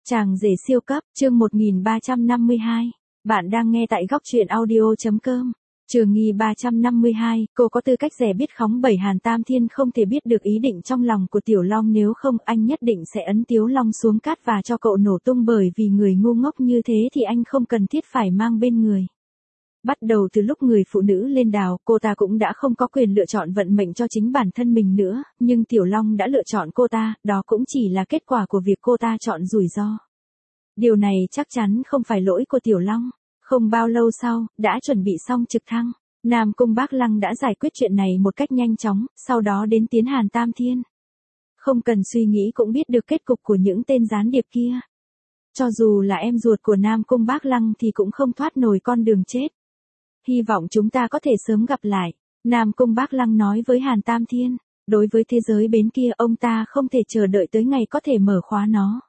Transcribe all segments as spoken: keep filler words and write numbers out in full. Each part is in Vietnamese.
Chàng rể siêu cấp, chương một nghìn ba trăm năm mươi hai. Bạn đang nghe tại góc truyện audio.com. Trường nghi ba trăm năm mươi hai, cô có tư cách rẻ biết khóng bảy. Hàn Tam Thiên không thể biết được ý định trong lòng của Tiểu Long, nếu không anh nhất định sẽ ấn Tiếu Long xuống cát và cho cậu nổ tung, bởi vì người ngu ngốc như thế thì anh không cần thiết phải mang bên người. Bắt đầu từ lúc người phụ nữ lên đào, cô ta cũng đã không có quyền lựa chọn vận mệnh cho chính bản thân mình nữa, nhưng Tiểu Long đã lựa chọn cô ta, đó cũng chỉ là kết quả của việc cô ta chọn rủi ro. Điều này chắc chắn không phải lỗi của Tiểu Long. Không bao lâu sau, đã chuẩn bị xong trực thăng, Nam Cung Bác Lăng đã giải quyết chuyện này một cách nhanh chóng, sau đó đến tiến Hàn Tam Thiên. Không cần suy nghĩ cũng biết được kết cục của những tên gián điệp kia. Cho dù là em ruột của Nam Cung Bác Lăng thì cũng không thoát nổi con đường chết. Hy vọng chúng ta có thể sớm gặp lại, Nam Cung Bác Lăng nói với Hàn Tam Thiên. Đối với thế giới bên kia, ông ta không thể chờ đợi tới ngày có thể mở khóa nó.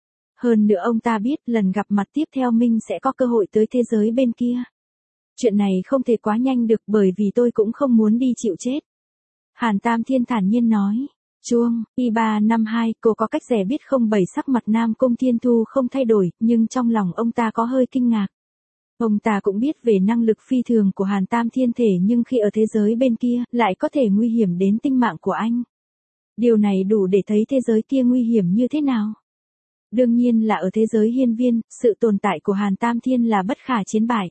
Hơn nữa ông ta biết lần gặp mặt tiếp theo mình sẽ có cơ hội tới thế giới bên kia. Chuyện này không thể quá nhanh được, bởi vì tôi cũng không muốn đi chịu chết. Hàn Tam Thiên thản nhiên nói. Chuông, y ba năm hai, cô có cách rẻ biết không bảy. Sắc mặt Nam Cung Thiên Thu không thay đổi, nhưng trong lòng ông ta có hơi kinh ngạc. Ông ta cũng biết về năng lực phi thường của Hàn Tam Thiên thể, nhưng khi ở thế giới bên kia, lại có thể nguy hiểm đến tính mạng của anh. Điều này đủ để thấy thế giới kia nguy hiểm như thế nào. Đương nhiên là ở thế giới hiên viên, sự tồn tại của Hàn Tam Thiên là bất khả chiến bại.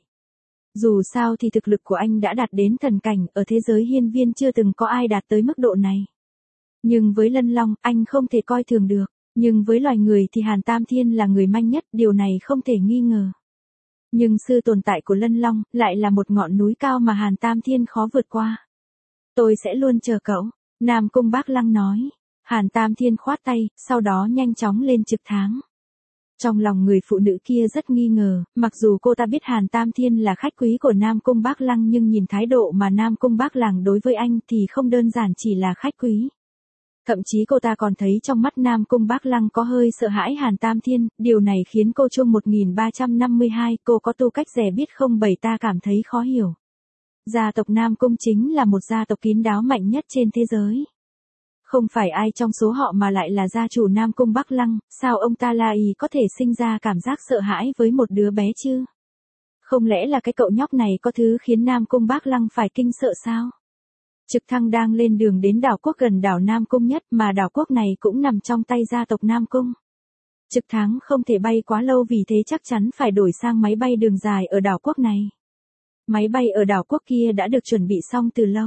Dù sao thì thực lực của anh đã đạt đến thần cảnh, ở thế giới hiên viên chưa từng có ai đạt tới mức độ này. Nhưng với Lân Long, anh không thể coi thường được. Nhưng với loài người thì Hàn Tam Thiên là người manh nhất, điều này không thể nghi ngờ. Nhưng sự tồn tại của Lân Long lại là một ngọn núi cao mà Hàn Tam Thiên khó vượt qua. Tôi sẽ luôn chờ cậu, Nam Cung Bác Lăng nói. Hàn Tam Thiên khoát tay, sau đó nhanh chóng lên trực thăng. Trong lòng người phụ nữ kia rất nghi ngờ, mặc dù cô ta biết Hàn Tam Thiên là khách quý của Nam Cung Bác Lăng, nhưng nhìn thái độ mà Nam Cung Bác Lăng đối với anh thì không đơn giản chỉ là khách quý. Thậm chí cô ta còn thấy trong mắt Nam Cung Bác Lăng có hơi sợ hãi Hàn Tam Thiên, điều này khiến cô Chuông một nghìn ba trăm năm mươi hai, cô có tư cách rẻ biết không bảy, ta cảm thấy khó hiểu. Gia tộc Nam Cung chính là một gia tộc kín đáo mạnh nhất trên thế giới. Không phải ai trong số họ mà lại là gia chủ Nam Cung Bác Lăng, sao ông ta La Ý có thể sinh ra cảm giác sợ hãi với một đứa bé chứ? Không lẽ là cái cậu nhóc này có thứ khiến Nam Cung Bác Lăng phải kinh sợ sao? Trực thăng đang lên đường đến đảo quốc gần đảo Nam Cung nhất, mà đảo quốc này cũng nằm trong tay gia tộc Nam Cung. Trực thăng không thể bay quá lâu, vì thế chắc chắn phải đổi sang máy bay đường dài ở đảo quốc này. Máy bay ở đảo quốc kia đã được chuẩn bị xong từ lâu.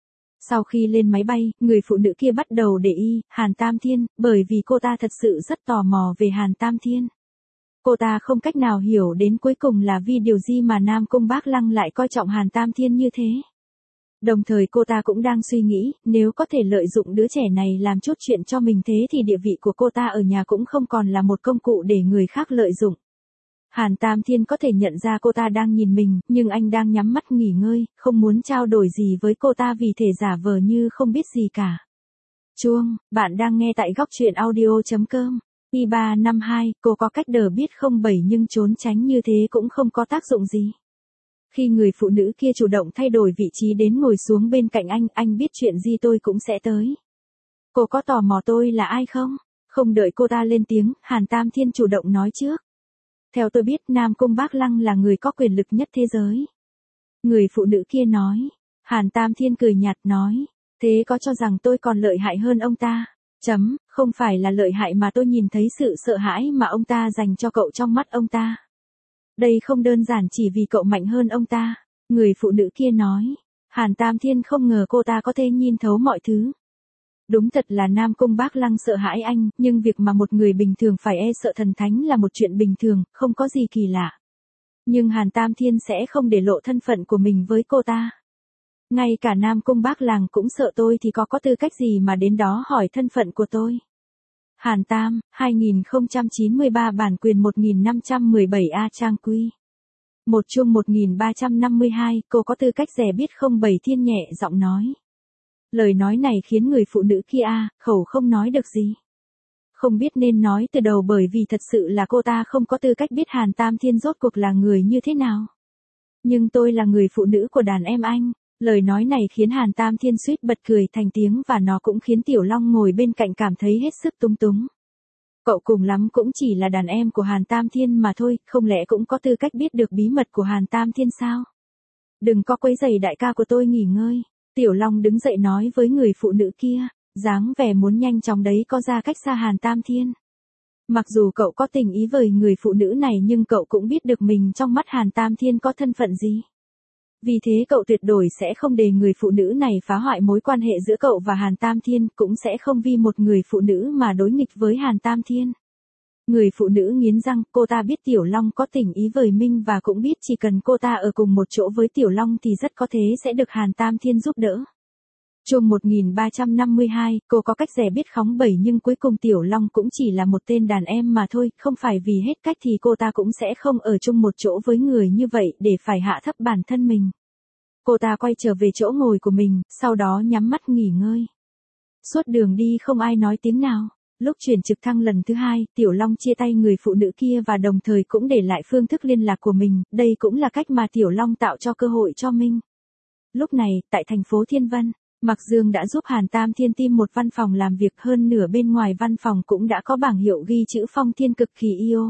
Sau khi lên máy bay, người phụ nữ kia bắt đầu để ý Hàn Tam Thiên, bởi vì cô ta thật sự rất tò mò về Hàn Tam Thiên. Cô ta không cách nào hiểu đến cuối cùng là vì điều gì mà Nam Cung Bác Lăng lại coi trọng Hàn Tam Thiên như thế. Đồng thời cô ta cũng đang suy nghĩ, nếu có thể lợi dụng đứa trẻ này làm chút chuyện cho mình, thế thì địa vị của cô ta ở nhà cũng không còn là một công cụ để người khác lợi dụng. Hàn Tam Thiên có thể nhận ra cô ta đang nhìn mình, nhưng anh đang nhắm mắt nghỉ ngơi, không muốn trao đổi gì với cô ta, vì thể giả vờ như không biết gì cả. Chuông, bạn đang nghe tại góc truyện audio.com. y ba năm hai, cô có cách đờ biết không bảy, nhưng trốn tránh như thế cũng không có tác dụng gì. Khi người phụ nữ kia chủ động thay đổi vị trí đến ngồi xuống bên cạnh anh, anh biết chuyện gì tôi cũng sẽ tới. Cô có tò mò tôi là ai không? Không đợi cô ta lên tiếng, Hàn Tam Thiên chủ động nói trước. Theo tôi biết, Nam Cung Bác Lăng là người có quyền lực nhất thế giới. Người phụ nữ kia nói. Hàn Tam Thiên cười nhạt nói. Thế có cho rằng tôi còn lợi hại hơn ông ta? Chấm, không phải là lợi hại mà tôi nhìn thấy sự sợ hãi mà ông ta dành cho cậu trong mắt ông ta. Đây không đơn giản chỉ vì cậu mạnh hơn ông ta. Người phụ nữ kia nói. Hàn Tam Thiên không ngờ cô ta có thể nhìn thấu mọi thứ. Đúng thật là Nam Cung Bác Lăng sợ hãi anh, nhưng việc mà một người bình thường phải e sợ thần thánh là một chuyện bình thường, không có gì kỳ lạ. Nhưng Hàn Tam Thiên sẽ không để lộ thân phận của mình với cô ta. Ngay cả Nam Cung Bác Lăng cũng sợ tôi thì có có tư cách gì mà đến đó hỏi thân phận của tôi. Hàn Tam, hai nghìn không trăm chín mươi ba, bản quyền một nghìn năm trăm mười bảy A Trang Quy. Một Chuông một nghìn ba trăm năm mươi hai, cô có tư cách rẻ biết không bảy, Thiên nhẹ giọng nói. Lời nói này khiến người phụ nữ kia a, khẩu không nói được gì. Không biết nên nói từ đầu, bởi vì thật sự là cô ta không có tư cách biết Hàn Tam Thiên rốt cuộc là người như thế nào. Nhưng tôi là người phụ nữ của đàn em anh. Lời nói này khiến Hàn Tam Thiên suýt bật cười thành tiếng, và nó cũng khiến Tiểu Long ngồi bên cạnh cảm thấy hết sức túng túng. Cậu cùng lắm cũng chỉ là đàn em của Hàn Tam Thiên mà thôi, không lẽ cũng có tư cách biết được bí mật của Hàn Tam Thiên sao? Đừng có quấy rầy đại ca của tôi nghỉ ngơi. Tiểu Long đứng dậy nói với người phụ nữ kia, dáng vẻ muốn nhanh chóng đấy có ra cách xa Hàn Tam Thiên. Mặc dù cậu có tình ý với người phụ nữ này nhưng cậu cũng biết được mình trong mắt Hàn Tam Thiên có thân phận gì. Vì thế cậu tuyệt đối sẽ không để người phụ nữ này phá hoại mối quan hệ giữa cậu và Hàn Tam Thiên, cũng sẽ không vì một người phụ nữ mà đối nghịch với Hàn Tam Thiên. Người phụ nữ nghiến răng, cô ta biết Tiểu Long có tình ý với mình và cũng biết chỉ cần cô ta ở cùng một chỗ với Tiểu Long thì rất có thể sẽ được Hàn Tam Thiên giúp đỡ. Chương một nghìn ba trăm năm mươi hai, cô có cách rẻ biết khóng bẩy nhưng cuối cùng Tiểu Long cũng chỉ là một tên đàn em mà thôi, không phải vì hết cách thì cô ta cũng sẽ không ở chung một chỗ với người như vậy để phải hạ thấp bản thân mình. Cô ta quay trở về chỗ ngồi của mình, sau đó nhắm mắt nghỉ ngơi. Suốt đường đi không ai nói tiếng nào. Lúc chuyển trực thăng lần thứ hai, Tiểu Long chia tay người phụ nữ kia và đồng thời cũng để lại phương thức liên lạc của mình, đây cũng là cách mà Tiểu Long tạo cho cơ hội cho mình. Lúc này, tại thành phố Thiên Vân, Mạc Dương đã giúp Hàn Tam Thiên tìm một văn phòng làm việc, hơn nửa bên ngoài văn phòng cũng đã có bảng hiệu ghi chữ Phong Thiên cực kỳ yêu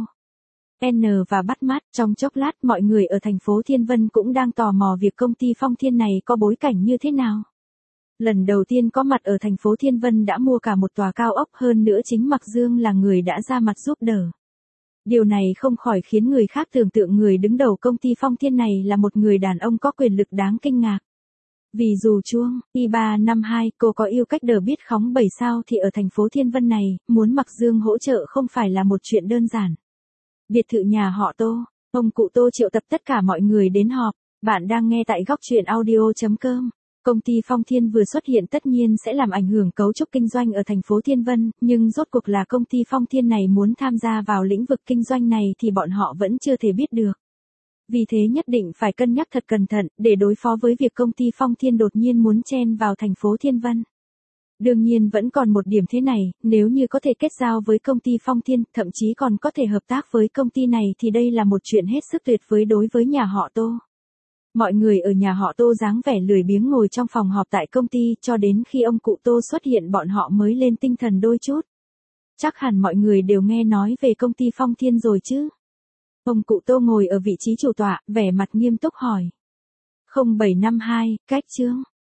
N và bắt mắt. Trong chốc lát mọi người ở thành phố Thiên Vân cũng đang tò mò việc công ty Phong Thiên này có bối cảnh như thế nào. Lần đầu tiên có mặt ở thành phố Thiên Vân đã mua cả một tòa cao ốc, hơn nữa chính Mạc Dương là người đã ra mặt giúp đỡ. Điều này không khỏi khiến người khác tưởng tượng người đứng đầu công ty Phong Thiên này là một người đàn ông có quyền lực đáng kinh ngạc. Vì dù chuông, Y ba năm hai, cô có yêu cách đờ biết khóng bảy sao thì ở thành phố Thiên Vân này, muốn Mạc Dương hỗ trợ không phải là một chuyện đơn giản. Biệt thự nhà họ Tô, ông cụ Tô triệu tập tất cả mọi người đến họp. Bạn đang nghe tại góc truyện audio chấm com. Công ty Phong Thiên vừa xuất hiện tất nhiên sẽ làm ảnh hưởng cấu trúc kinh doanh ở thành phố Thiên Vân, nhưng rốt cuộc là công ty Phong Thiên này muốn tham gia vào lĩnh vực kinh doanh này thì bọn họ vẫn chưa thể biết được. Vì thế nhất định phải cân nhắc thật cẩn thận, để đối phó với việc công ty Phong Thiên đột nhiên muốn chen vào thành phố Thiên Vân. Đương nhiên vẫn còn một điểm thế này, nếu như có thể kết giao với công ty Phong Thiên, thậm chí còn có thể hợp tác với công ty này thì đây là một chuyện hết sức tuyệt vời đối với nhà họ Tô. Mọi người ở nhà họ Tô dáng vẻ lười biếng ngồi trong phòng họp tại công ty, cho đến khi ông cụ Tô xuất hiện bọn họ mới lên tinh thần đôi chút. Chắc hẳn mọi người đều nghe nói về công ty Phong Thiên rồi chứ. Ông cụ Tô ngồi ở vị trí chủ tọa, vẻ mặt nghiêm túc hỏi. không bảy năm hai, cách chương.